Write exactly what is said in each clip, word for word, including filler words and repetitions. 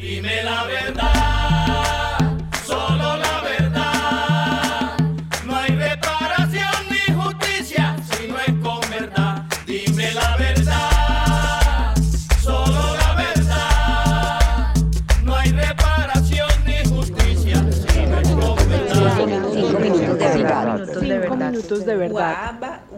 Dime la verdad, solo la verdad. No hay reparación ni justicia si no es con verdad. Dime la verdad, solo la verdad. No hay reparación ni justicia si no es con verdad. Cinco minutos de verdad. Cinco minutos de verdad.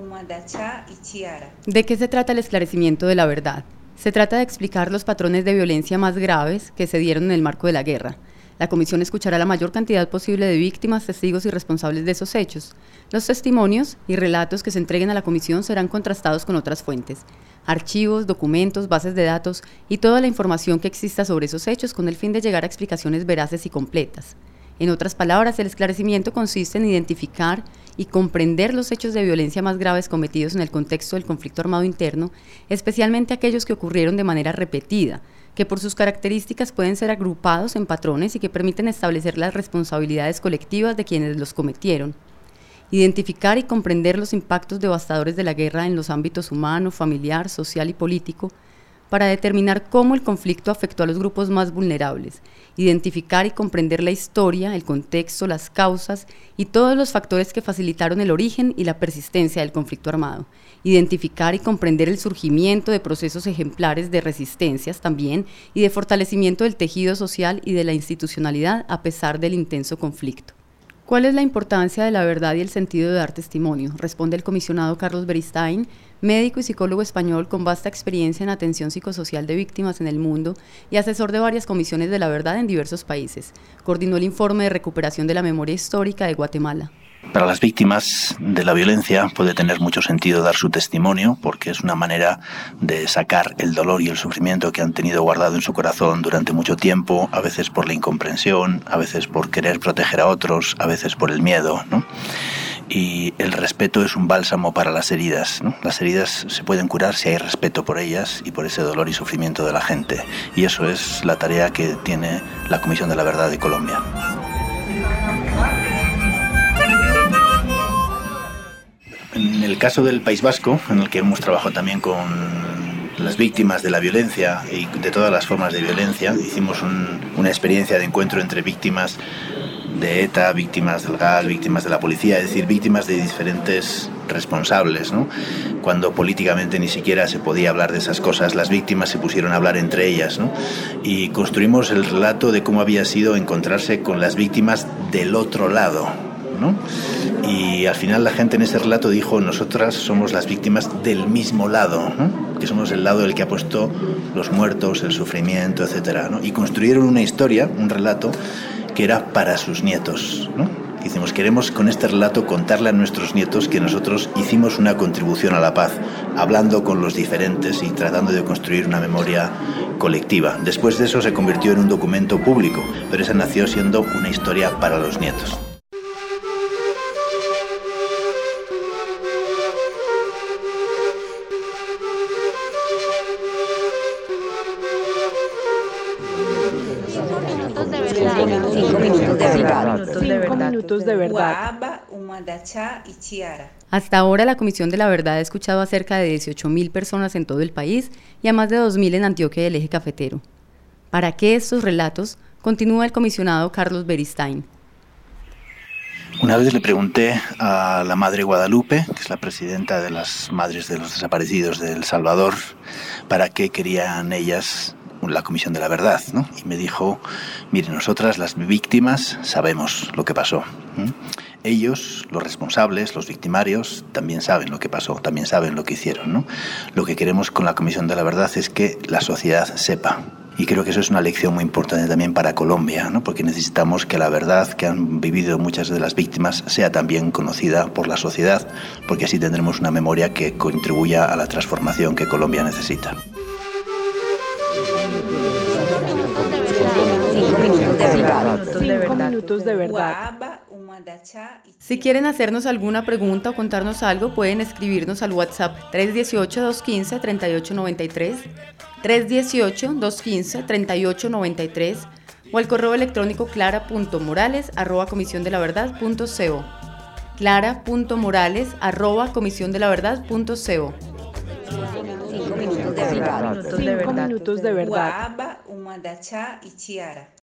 ¿De qué se trata el esclarecimiento de la verdad? Se trata de explicar los patrones de violencia más graves que se dieron en el marco de la guerra. La comisión escuchará la mayor cantidad posible de víctimas, testigos y responsables de esos hechos. Los testimonios y relatos que se entreguen a la comisión serán contrastados con otras fuentes, archivos, documentos, bases de datos y toda la información que exista sobre esos hechos con el fin de llegar a explicaciones veraces y completas. En otras palabras, el esclarecimiento consiste en identificar y comprender los hechos de violencia más graves cometidos en el contexto del conflicto armado interno, especialmente aquellos que ocurrieron de manera repetida, que por sus características pueden ser agrupados en patrones y que permiten establecer las responsabilidades colectivas de quienes los cometieron. Identificar y comprender los impactos devastadores de la guerra en los ámbitos humano, familiar, social y político, para determinar cómo el conflicto afectó a los grupos más vulnerables, identificar y comprender la historia, el contexto, las causas y todos los factores que facilitaron el origen y la persistencia del conflicto armado, identificar y comprender el surgimiento de procesos ejemplares de resistencias también y de fortalecimiento del tejido social y de la institucionalidad a pesar del intenso conflicto. ¿Cuál es la importancia de la verdad y el sentido de dar testimonio? Responde el comisionado Carlos Beristain, médico y psicólogo español con vasta experiencia en atención psicosocial de víctimas en el mundo y asesor de varias comisiones de la verdad en diversos países. Coordinó el informe de recuperación de la memoria histórica de Guatemala. Para las víctimas de la violencia puede tener mucho sentido dar su testimonio porque es una manera de sacar el dolor y el sufrimiento que han tenido guardado en su corazón durante mucho tiempo, a veces por la incomprensión, a veces por querer proteger a otros, a veces por el miedo, ¿no? Y el respeto es un bálsamo para las heridas, ¿no? Las heridas se pueden curar si hay respeto por ellas y por ese dolor y sufrimiento de la gente. Y eso es la tarea que tiene la Comisión de la Verdad de Colombia. En el caso del País Vasco, en el que hemos trabajado también con las víctimas de la violencia y de todas las formas de violencia, hicimos un, una experiencia de encuentro entre víctimas de ETA, víctimas del G A L, víctimas de la policía, es decir, víctimas de diferentes responsables, ¿no? Cuando políticamente ni siquiera se podía hablar de esas cosas, las víctimas se pusieron a hablar entre ellas, ¿no? Y construimos el relato de cómo había sido encontrarse con las víctimas del otro lado, ¿no? Y al final la gente en ese relato dijo: nosotras somos las víctimas del mismo lado, ¿no? Que somos el lado del que ha puesto los muertos, el sufrimiento, etcétera, ¿no? Y construyeron una historia, un relato que era para sus nietos, ¿no? Hicimos, queremos con este relato contarle a nuestros nietos que nosotros hicimos una contribución a la paz, hablando con los diferentes y tratando de construir una memoria colectiva. Después de eso se convirtió en un documento público, pero esa nació siendo una historia para los nietos. Cinco minutos de verdad. Cinco minutos de verdad. Hasta ahora la Comisión de la Verdad ha escuchado a cerca de dieciocho mil personas en todo el país y a más de dos mil en Antioquia y el Eje Cafetero. ¿Para qué estos relatos? Continúa el comisionado Carlos Beristain. Una vez le pregunté a la Madre Guadalupe, que es la presidenta de las Madres de los Desaparecidos de El Salvador, para qué querían ellas la Comisión de la Verdad, ¿no? Y me dijo: mire, nosotras las víctimas sabemos lo que pasó. ¿Mm? Ellos, los responsables, los victimarios, también saben lo que pasó, también saben lo que hicieron, ¿no? Lo que queremos con la Comisión de la Verdad es que la sociedad sepa. Y creo que eso es una lección muy importante también para Colombia, ¿no? Porque necesitamos que la verdad que han vivido muchas de las víctimas sea también conocida por la sociedad, porque así tendremos una memoria que contribuya a la transformación que Colombia necesita. Cinco minutos de verdad. Cinco minutos de verdad. Si quieren hacernos alguna pregunta o contarnos algo, pueden escribirnos al WhatsApp tres uno ocho, dos uno cinco, tres ocho nueve tres, tres uno ocho, dos uno cinco, tres ocho nueve tres o al correo electrónico clara punto morales arroba comisión de la verdad punto co. clara punto morales arroba comisión de la verdad punto co. Cinco minutos de verdad. verdad. Cinco minutos de verdad. Waaba umadacha ichiara.